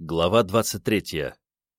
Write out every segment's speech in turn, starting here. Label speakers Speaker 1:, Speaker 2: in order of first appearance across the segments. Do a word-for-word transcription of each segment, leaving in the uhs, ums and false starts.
Speaker 1: Глава двадцать третья.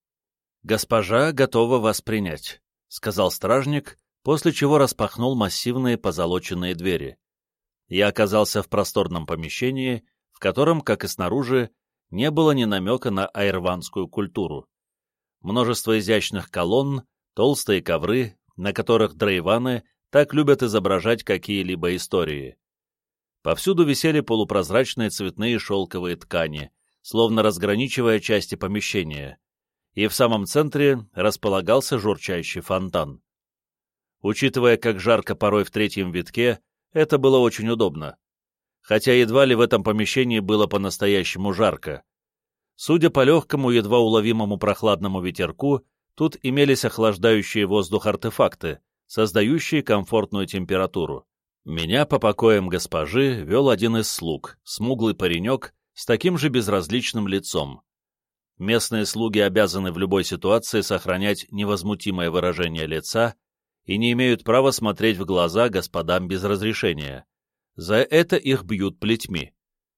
Speaker 1: «Госпожа готова вас принять», — сказал стражник, после чего распахнул массивные позолоченные двери. Я оказался в просторном помещении, в котором, как и снаружи, не было ни намека на айрванскую культуру. Множество изящных колонн, толстые ковры, на которых дрейваны так любят изображать какие-либо истории. Повсюду висели полупрозрачные цветные шелковые ткани, словно разграничивая части помещения, и в самом центре располагался журчащий фонтан. Учитывая, как жарко порой в третьем витке, это было очень удобно. Хотя едва ли в этом помещении было по-настоящему жарко. Судя по легкому, едва уловимому прохладному ветерку, тут имелись охлаждающие воздух артефакты, создающие комфортную температуру. Меня по покоям госпожи вел один из слуг, смуглый паренек, с таким же безразличным лицом. Местные слуги обязаны в любой ситуации сохранять невозмутимое выражение лица и не имеют права смотреть в глаза господам без разрешения. За это их бьют плетьми.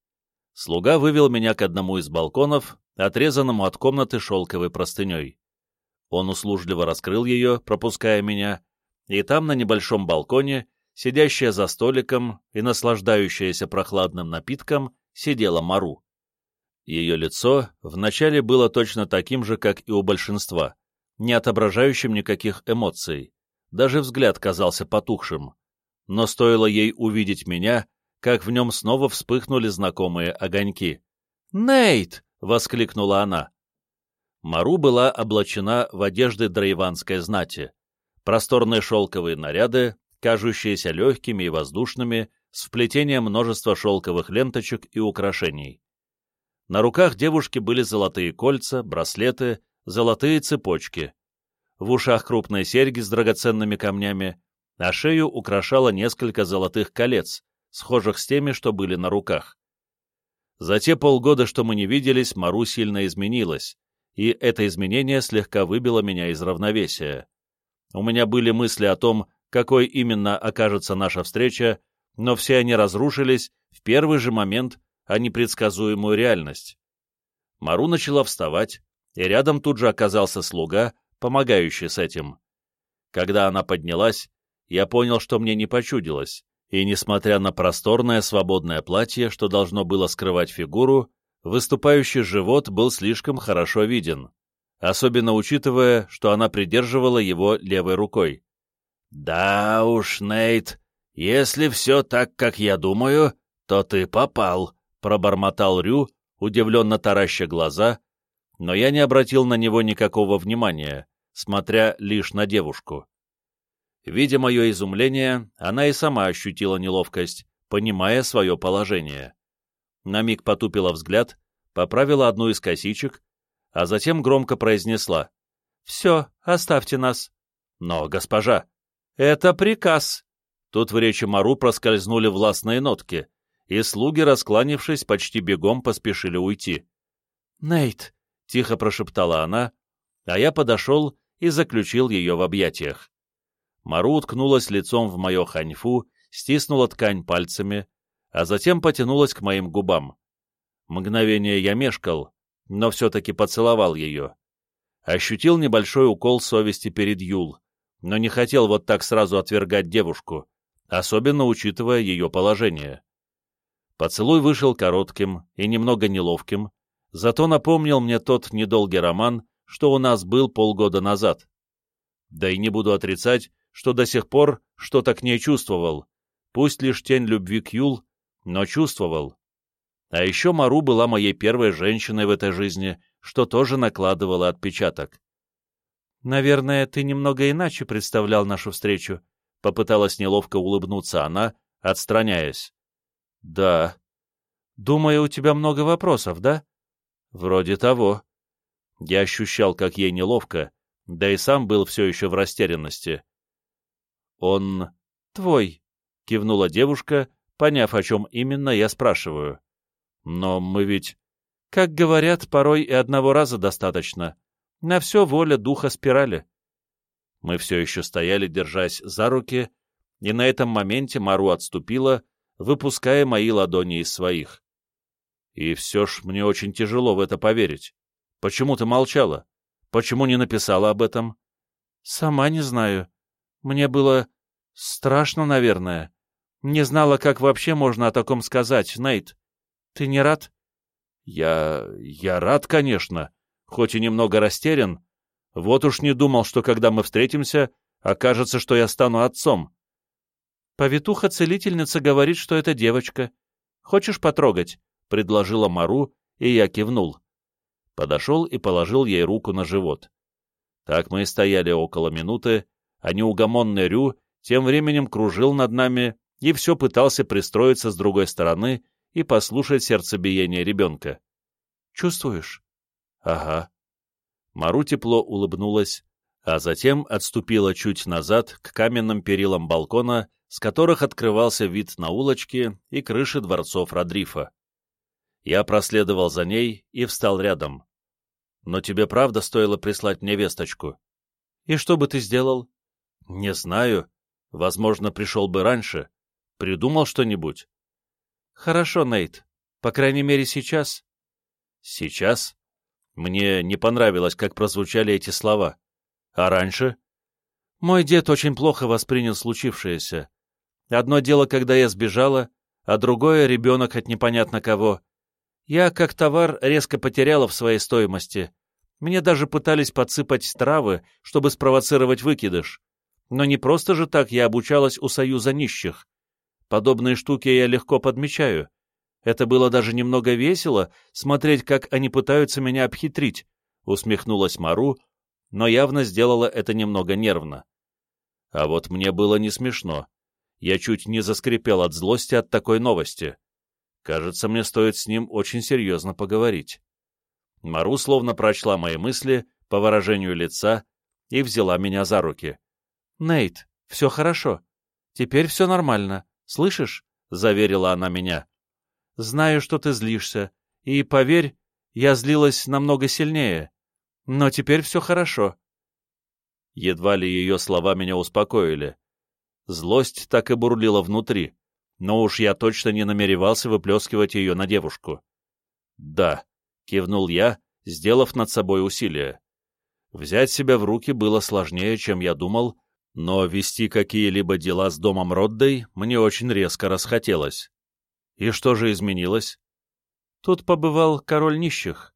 Speaker 1: Слуга вывел меня к одному из балконов, отрезанному от комнаты шелковой простыней. Он услужливо раскрыл ее, пропуская меня, и там, на небольшом балконе, сидящая за столиком и наслаждающаяся прохладным напитком, сидела Мару. Ее лицо вначале было точно таким же, как и у большинства, не отображающим никаких эмоций, даже взгляд казался потухшим, но стоило ей увидеть меня, как в нем снова вспыхнули знакомые огоньки. «Нейт!» — воскликнула она. Мару была облачена в одежды дрейванской знати, просторные шелковые наряды, кажущиеся легкими и воздушными, с вплетением множества шелковых ленточек и украшений. На руках девушки были золотые кольца, браслеты, золотые цепочки. В ушах крупные серьги с драгоценными камнями, а шею украшало несколько золотых колец, схожих с теми, что были на руках. За те полгода, что мы не виделись, Мару сильно изменилась, и это изменение слегка выбило меня из равновесия. У меня были мысли о том, какой именно окажется наша встреча, но все они разрушились в первый же момент о непредсказуемую реальность. Мару начала вставать, и рядом тут же оказался слуга, помогающий с этим. Когда она поднялась, я понял, что мне не почудилось, и, несмотря на просторное свободное платье, что должно было скрывать фигуру, выступающий живот был слишком хорошо виден, особенно учитывая, что она придерживала его левой рукой. «Да уж, Нейт, если все так, как я думаю, то ты попал», — пробормотал Рю, удивленно тараща глаза, но я не обратил на него никакого внимания, смотря лишь на девушку. Видя мое изумление, она и сама ощутила неловкость, понимая свое положение. На миг потупила взгляд, поправила одну из косичек, а затем громко произнесла: «Все, оставьте нас». «Но, госпожа, это приказ!» Тут в речи Мару проскользнули властные нотки, и слуги, раскланившись, почти бегом поспешили уйти. «Нейт!» — тихо прошептала она, а я подошел и заключил ее в объятиях. Мару уткнулась лицом в мое ханьфу, стиснула ткань пальцами, а затем потянулась к моим губам. Мгновение я мешкал, но все-таки поцеловал ее. Ощутил небольшой укол совести перед Юл, но не хотел вот так сразу отвергать девушку, особенно учитывая ее положение. Поцелуй вышел коротким и немного неловким, зато напомнил мне тот недолгий роман, что у нас был полгода назад. Да и не буду отрицать, что до сих пор что-то к ней чувствовал, пусть лишь тень любви к Юл, но чувствовал. А еще Мару была моей первой женщиной в этой жизни, что тоже накладывало отпечаток. «Наверное, ты немного иначе представлял нашу встречу», — попыталась неловко улыбнуться она, отстраняясь. «Да». «Думаю, у тебя много вопросов, да?» «Вроде того». Я ощущал, как ей неловко, да и сам был все еще в растерянности. «Он твой», — кивнула девушка, поняв, о чем именно я спрашиваю. «Но мы ведь...» «Как говорят, порой и одного раза достаточно. На все воля духа спирали». Мы все еще стояли, держась за руки, и на этом моменте Мару отступила, выпуская мои ладони из своих. И все ж мне очень тяжело в это поверить. Почему ты молчала? Почему не написала об этом?
Speaker 2: Сама не знаю. Мне было страшно, наверное. Не знала, как вообще можно о таком сказать, Нейт. Ты не рад?
Speaker 1: Я... я рад, конечно, хоть и немного растерян. Вот уж не думал, что когда мы встретимся, окажется, что я стану отцом.
Speaker 2: Повитуха-целительница говорит, что это девочка. Хочешь потрогать? — предложила Мару, и я кивнул.
Speaker 1: Подошел и положил ей руку на живот. Так мы и стояли около минуты, а неугомонный Рю тем временем кружил над нами и все пытался пристроиться с другой стороны и послушать сердцебиение ребенка.
Speaker 2: «Чувствуешь?»
Speaker 1: «Ага». Мару тепло улыбнулась, а затем отступила чуть назад к каменным перилам балкона, с которых открывался вид на улочки и крыши дворцов Родрифа. Я проследовал за ней и встал рядом. «Но тебе правда стоило прислать мне весточку?»
Speaker 2: «И что бы ты сделал?»
Speaker 1: «Не знаю. Возможно, пришел бы раньше. Придумал что-нибудь?»
Speaker 2: «Хорошо, Нейт. По крайней мере, сейчас».
Speaker 1: «Сейчас?» Мне не понравилось, как прозвучали эти слова. «А раньше?»
Speaker 2: «Мой дед очень плохо воспринял случившееся. Одно дело, когда я сбежала, а другое — ребенок от непонятно кого. Я, как товар, резко потеряла в своей стоимости. Мне даже пытались подсыпать травы, чтобы спровоцировать выкидыш. Но не просто же так я обучалась у Союза нищих. Подобные штуки я легко подмечаю. Это было даже немного весело, смотреть, как они пытаются меня обхитрить», — усмехнулась Мару, но явно сделала это немного нервно. А вот мне было не смешно. Я чуть не заскрипел от злости от такой новости. Кажется, мне стоит с ним очень серьезно поговорить. Мару словно прочла мои мысли по выражению лица и взяла меня за руки. «Нейт, все хорошо. Теперь все нормально. Слышишь?» — заверила она меня. «Знаю, что ты злишься, и, поверь, я злилась намного сильнее. Но теперь все хорошо».
Speaker 1: Едва ли ее слова меня успокоили. Злость так и бурлила внутри, но уж я точно не намеревался выплескивать ее на девушку. «Да», — кивнул я, сделав над собой усилие. Взять себя в руки было сложнее, чем я думал, но вести какие-либо дела с домом Роддей мне очень резко расхотелось. И что же изменилось?
Speaker 2: Тут побывал король нищих.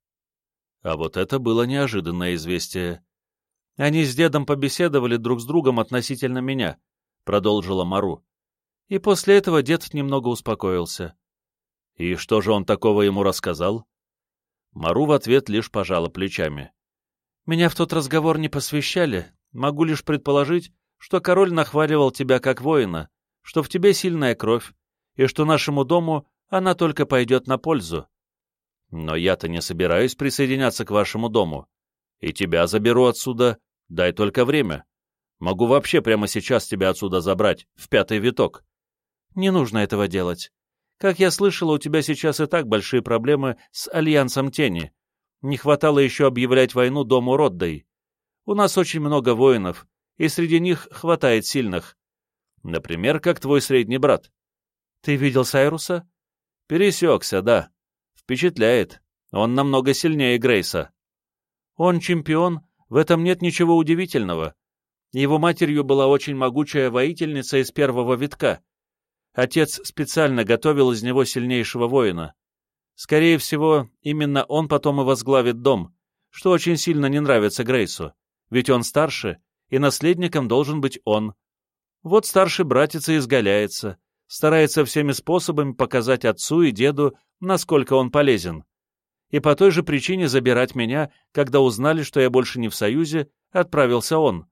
Speaker 1: А вот это было неожиданное известие.
Speaker 2: Они с дедом побеседовали друг с другом относительно меня, — продолжила Мару. И после этого дед немного успокоился.
Speaker 1: И что же он такого ему рассказал? Мару в ответ лишь пожала плечами.
Speaker 2: Меня в тот разговор не посвящали. Могу лишь предположить, что король нахваливал тебя как воина, что в тебе сильная кровь, и что нашему дому она только пойдет на пользу.
Speaker 1: Но я-то не собираюсь присоединяться к вашему дому. И тебя заберу отсюда, дай только время. Могу вообще прямо сейчас тебя отсюда забрать, в пятый виток.
Speaker 2: Не нужно этого делать. Как я слышала, у тебя сейчас и так большие проблемы с Альянсом Тени. Не хватало еще объявлять войну дому Роддей. У нас очень много воинов, и среди них хватает сильных.
Speaker 1: Например, как твой средний брат.
Speaker 2: Ты видел Сайруса?
Speaker 1: Пересекся, да. Впечатляет. Он намного сильнее Грейса.
Speaker 2: Он чемпион, в этом нет ничего удивительного. Его матерью была очень могучая воительница из первого витка. Отец специально готовил из него сильнейшего воина. Скорее всего, именно он потом и возглавит дом, что очень сильно не нравится Грейсу, ведь он старше, и наследником должен быть он. Вот старший братец и изгаляется, старается всеми способами показать отцу и деду, насколько он полезен. И по той же причине забирать меня, когда узнали, что я больше не в Союзе, отправился он.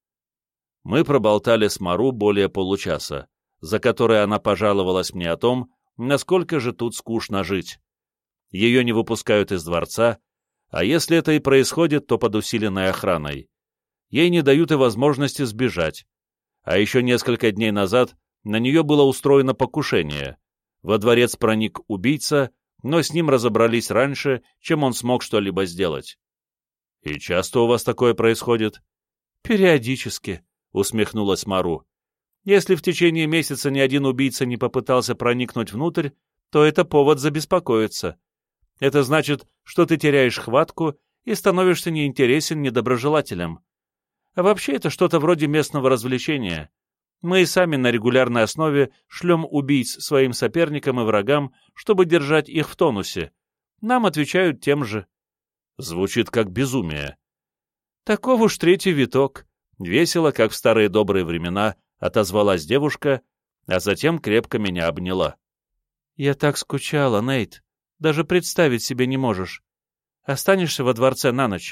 Speaker 1: Мы проболтали с Мару более получаса, за которое она пожаловалась мне о том, насколько же тут скучно жить. Ее не выпускают из дворца, а если это и происходит, то под усиленной охраной. Ей не дают и возможности сбежать. А еще несколько дней назад на нее было устроено покушение. Во дворец проник убийца, но с ним разобрались раньше, чем он смог что-либо сделать. «И часто у вас такое происходит?»
Speaker 2: «Периодически», — усмехнулась Мару. «Если в течение месяца ни один убийца не попытался проникнуть внутрь, то это повод забеспокоиться. Это значит, что ты теряешь хватку и становишься неинтересен недоброжелателям. А вообще это что-то вроде местного развлечения. Мы и сами на регулярной основе шлем убийц своим соперникам и врагам, чтобы держать их в тонусе. Нам отвечают тем же.
Speaker 1: Звучит как безумие.
Speaker 2: Таков уж третий виток. Весело, как в старые добрые времена, отозвалась девушка, а затем крепко меня обняла. Я так скучала, Нейт. Даже представить себе не можешь. Останешься во дворце на ночь?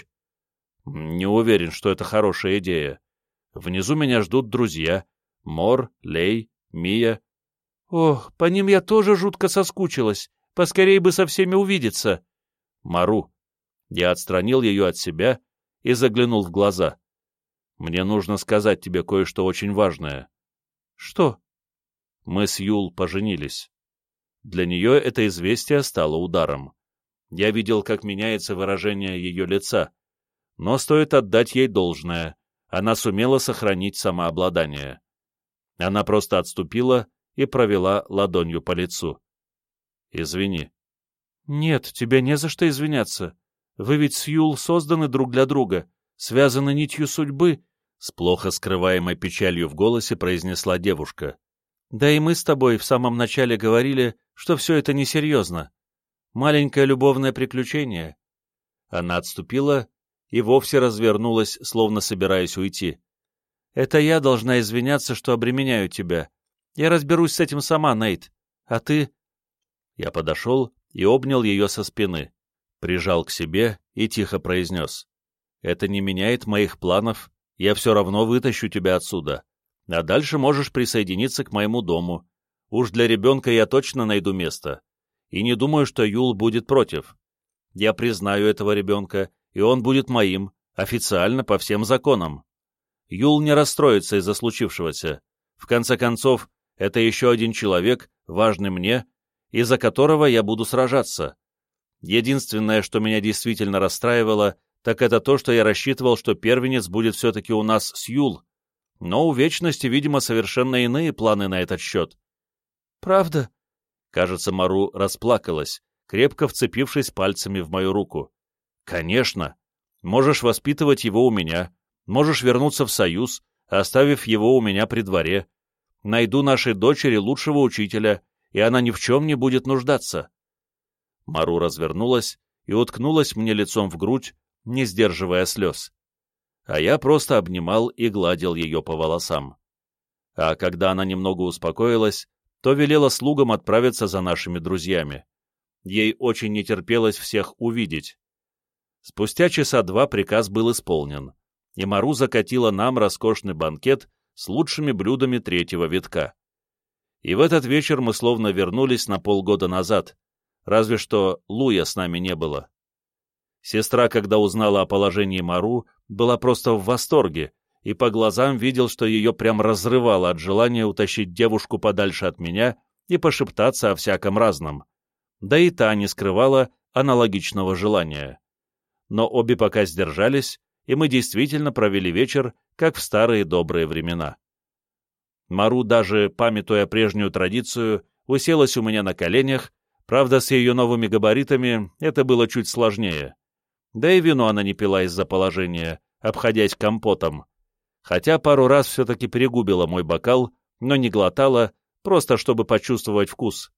Speaker 1: Не уверен, что это хорошая идея. Внизу меня ждут друзья. Мор, Лей, Мия.
Speaker 2: Ох, по ним я тоже жутко соскучилась. Поскорей бы со всеми увидеться.
Speaker 1: Мару. Я отстранил ее от себя и заглянул в глаза. Мне нужно сказать тебе кое-что очень важное.
Speaker 2: Что?
Speaker 1: Мы с Юл поженились. Для нее это известие стало ударом. Я видел, как меняется выражение ее лица. Но стоит отдать ей должное. Она сумела сохранить самообладание. Она просто отступила и провела ладонью по лицу. «Извини».
Speaker 2: «Нет, тебе не за что извиняться. Вы ведь с Юл созданы друг для друга, связаны нитью судьбы», — с плохо скрываемой печалью в голосе произнесла девушка. «Да и мы с тобой в самом начале говорили, что все это несерьезно. Маленькое любовное приключение». Она отступила и вовсе развернулась, словно собираясь уйти. «Это я должна извиняться, что обременяю тебя. Я разберусь с этим сама, Нейт. А ты...»
Speaker 1: Я подошел и обнял ее со спины, прижал к себе и тихо произнес. «Это не меняет моих планов, я все равно вытащу тебя отсюда. А дальше можешь присоединиться к моему дому. Уж для ребенка я точно найду место. И не думаю, что Юл будет против. Я признаю этого ребенка, и он будет моим, официально по всем законам. Юл не расстроится из-за случившегося. В конце концов, это еще один человек, важный мне, из-за которого я буду сражаться. Единственное, что меня действительно расстраивало, так это то, что я рассчитывал, что первенец будет все-таки у нас с Юл. Но у Вечности, видимо, совершенно иные планы на этот счет».
Speaker 2: «Правда?»
Speaker 1: Кажется, Мару расплакалась, крепко вцепившись пальцами в мою руку. «Конечно. Можешь воспитывать его у меня. Можешь вернуться в Союз, оставив его у меня при дворе. Найду нашей дочери лучшего учителя, и она ни в чем не будет нуждаться». Мару развернулась и уткнулась мне лицом в грудь, не сдерживая слез. А я просто обнимал и гладил ее по волосам. А когда она немного успокоилась, то велела слугам отправиться за нашими друзьями. Ей очень не терпелось всех увидеть. Спустя часа два приказ был исполнен, и Мару закатила нам роскошный банкет с лучшими блюдами третьего витка. И в этот вечер мы словно вернулись на полгода назад, разве что Луя с нами не было. Сестра, когда узнала о положении Мару, была просто в восторге, и по глазам видел, что ее прям разрывало от желания утащить девушку подальше от меня и пошептаться о всяком разном. Да и та не скрывала аналогичного желания. Но обе пока сдержались, и мы действительно провели вечер, как в старые добрые времена. Мару, даже памятуя прежнюю традицию, уселась у меня на коленях, правда, с ее новыми габаритами это было чуть сложнее. Да и вино она не пила из-за положения, обходясь компотом. Хотя пару раз все-таки перегубила мой бокал, но не глотала, просто чтобы почувствовать вкус.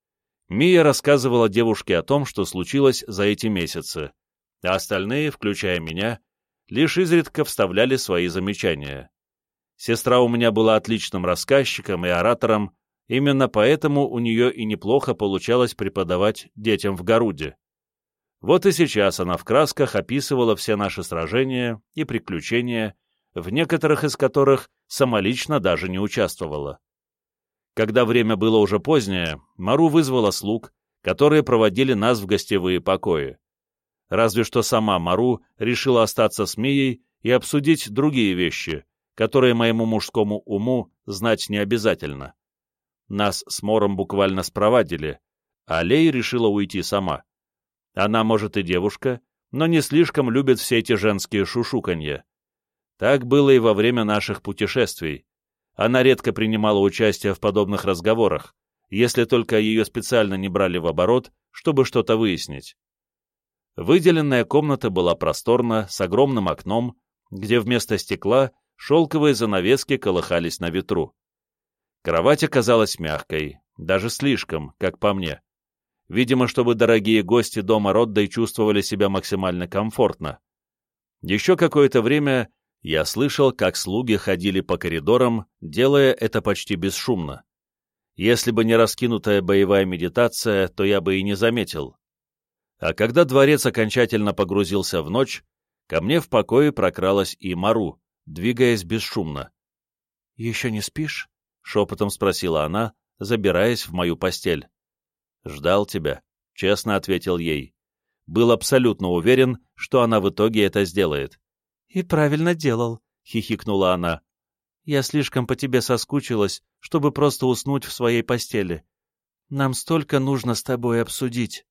Speaker 1: Мия рассказывала девушке о том, что случилось за эти месяцы, а остальные, включая меня, лишь изредка вставляли свои замечания. Сестра у меня была отличным рассказчиком и оратором, именно поэтому у нее и неплохо получалось преподавать детям в Гаруде. Вот и сейчас она в красках описывала все наши сражения и приключения, в некоторых из которых самолично даже не участвовала. Когда время было уже позднее, Мару вызвала слуг, которые проводили нас в гостевые покои. Разве что сама Мару решила остаться с Мией и обсудить другие вещи, которые моему мужскому уму знать не обязательно. Нас с Мором буквально спровадили, а Лей решила уйти сама. Она, может, и девушка, но не слишком любит все эти женские шушуканья. Так было и во время наших путешествий. Она редко принимала участие в подобных разговорах, если только ее специально не брали в оборот, чтобы что-то выяснить. Выделенная комната была просторна, с огромным окном, где вместо стекла шелковые занавески колыхались на ветру. Кровать оказалась мягкой, даже слишком, как по мне. Видимо, чтобы дорогие гости дома Роддой чувствовали себя максимально комфортно. Еще какое-то время я слышал, как слуги ходили по коридорам, делая это почти бесшумно. Если бы не раскинутая боевая медитация, то я бы и не заметил. А когда дворец окончательно погрузился в ночь, ко мне в покое прокралась и Мару, двигаясь бесшумно. «Еще не спишь?» — шепотом спросила она, забираясь в мою постель. «Ждал тебя», — честно ответил ей. Был абсолютно уверен, что она в итоге это сделает. «И правильно делал», — хихикнула она. «Я слишком по тебе соскучилась, чтобы просто уснуть в своей постели. Нам столько нужно с тобой обсудить».